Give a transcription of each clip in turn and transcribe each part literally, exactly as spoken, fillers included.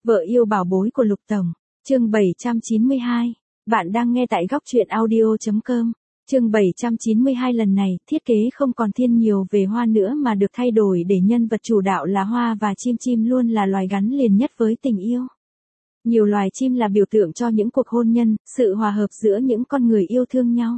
Vợ yêu bảo bối của Lục Tổng. Chương bảy trăm chín mươi hai. Bạn đang nghe tại góc truyện audio chấm com. Chương bảy trăm chín mươi hai lần này, thiết kế không còn thiên nhiều về hoa nữa mà được thay đổi để nhân vật chủ đạo là hoa và chim. Chim luôn là loài gắn liền nhất với tình yêu. Nhiều loài chim là biểu tượng cho những cuộc hôn nhân, sự hòa hợp giữa những con người yêu thương nhau.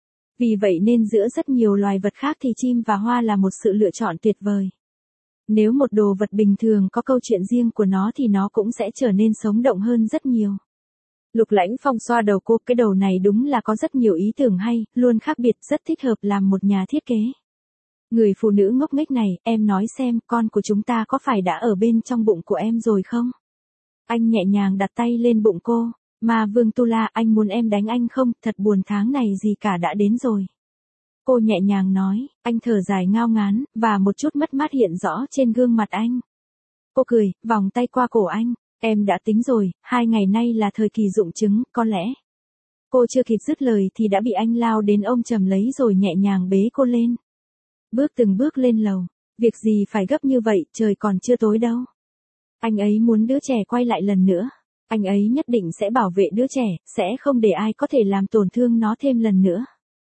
Vì vậy nên giữa rất nhiều loài vật khác thì chim và hoa là một sự lựa chọn tuyệt vời. Nếu một đồ vật bình thường có câu chuyện riêng của nó thì nó cũng sẽ trở nên sống động hơn rất nhiều. Lục Lãnh Phong xoa đầu cô, cái đầu này đúng là có rất nhiều ý tưởng hay, luôn khác biệt, rất thích hợp làm một nhà thiết kế. Người phụ nữ ngốc nghếch này, em nói xem, con của chúng ta có phải đã ở bên trong bụng của em rồi không? Anh nhẹ nhàng đặt tay lên bụng cô, mà Vương Tu La, anh muốn em đánh anh không, thật buồn, tháng này gì cả đã đến rồi. Cô nhẹ nhàng nói, anh thở dài ngao ngán, và một chút mất mát hiện rõ trên gương mặt anh. Cô cười, vòng tay qua cổ anh, em đã tính rồi, hai ngày nay là thời kỳ rụng trứng, có lẽ. Cô chưa kịp dứt lời thì đã bị anh lao đến ôm chầm lấy rồi nhẹ nhàng bế cô lên. Bước từng bước lên lầu, việc gì phải gấp như vậy, trời còn chưa tối đâu. Anh ấy muốn đứa trẻ quay lại lần nữa. Anh ấy nhất định sẽ bảo vệ đứa trẻ, sẽ không để ai có thể làm tổn thương nó thêm lần nữa.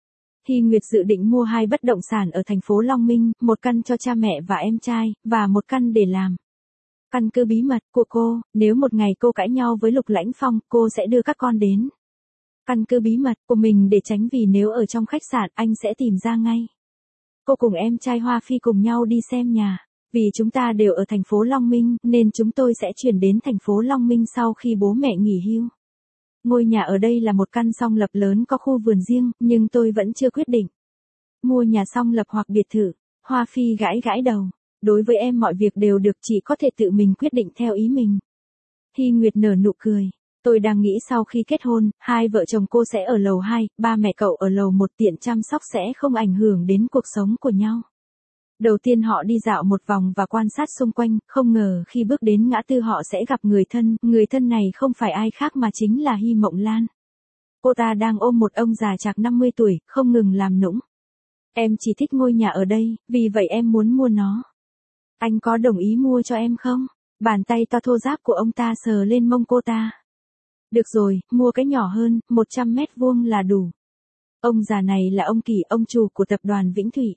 Hy Nguyệt dự định mua hai bất động sản ở thành phố Long Minh, một căn cho cha mẹ và em trai, và một căn để làm căn cứ bí mật của cô. Nếu một ngày cô cãi nhau với Lục Lãnh Phong, cô sẽ đưa các con đến căn cứ bí mật của mình để tránh, vì nếu ở trong khách sạn anh sẽ tìm ra ngay. Cô cùng em trai Hoa Phi cùng nhau đi xem nhà. Vì chúng ta đều ở thành phố Long Minh, nên chúng tôi sẽ chuyển đến thành phố Long Minh sau khi bố mẹ nghỉ hưu. Ngôi nhà ở đây là một căn song lập lớn có khu vườn riêng, nhưng tôi vẫn chưa quyết định mua nhà song lập hoặc biệt thự. Hoa Phi gãi gãi đầu. Đối với em mọi việc đều được, chỉ có thể tự mình quyết định theo ý mình. Hy Nguyệt nở nụ cười. Tôi đang nghĩ sau khi kết hôn, hai vợ chồng cô sẽ ở lầu hai, ba mẹ cậu ở lầu một, tiện chăm sóc sẽ không ảnh hưởng đến cuộc sống của nhau. Đầu tiên họ đi dạo một vòng và quan sát xung quanh, không ngờ khi bước đến ngã tư họ sẽ gặp người thân, người thân này không phải ai khác mà chính là Hy Mộng Lan. Cô ta đang ôm một ông già chạc năm mươi tuổi, không ngừng làm nũng. Em chỉ thích ngôi nhà ở đây, vì vậy em muốn mua nó. Anh có đồng ý mua cho em không? Bàn tay to thô ráp của ông ta sờ lên mông cô ta. Được rồi, mua cái nhỏ hơn, một trăm mét vuông là đủ. Ông già này là ông Kỳ, ông chủ của tập đoàn Vĩnh Thụy.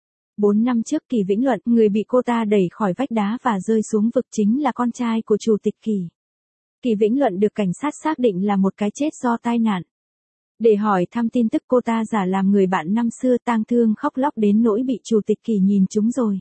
Bốn năm trước Kỳ Vĩnh Luận, người bị cô ta đẩy khỏi vách đá và rơi xuống vực chính là con trai của chủ tịch Kỳ. Kỳ Vĩnh Luận được cảnh sát xác định là một cái chết do tai nạn. Để hỏi thăm tin tức, cô ta giả làm người bạn năm xưa, tang thương khóc lóc đến nỗi bị chủ tịch Kỳ nhìn trúng rồi.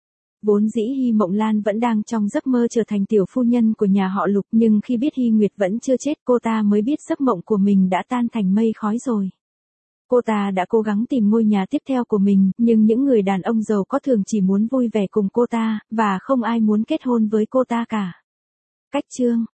Vốn dĩ Hy Mộng Lan vẫn đang trong giấc mơ trở thành tiểu phu nhân của nhà họ Lục, nhưng khi biết Hy Nguyệt vẫn chưa chết, cô ta mới biết giấc mộng của mình đã tan thành mây khói rồi. Cô ta đã cố gắng tìm ngôi nhà tiếp theo của mình, nhưng những người đàn ông giàu có thường chỉ muốn vui vẻ cùng cô ta, và không ai muốn kết hôn với cô ta cả. Cách chương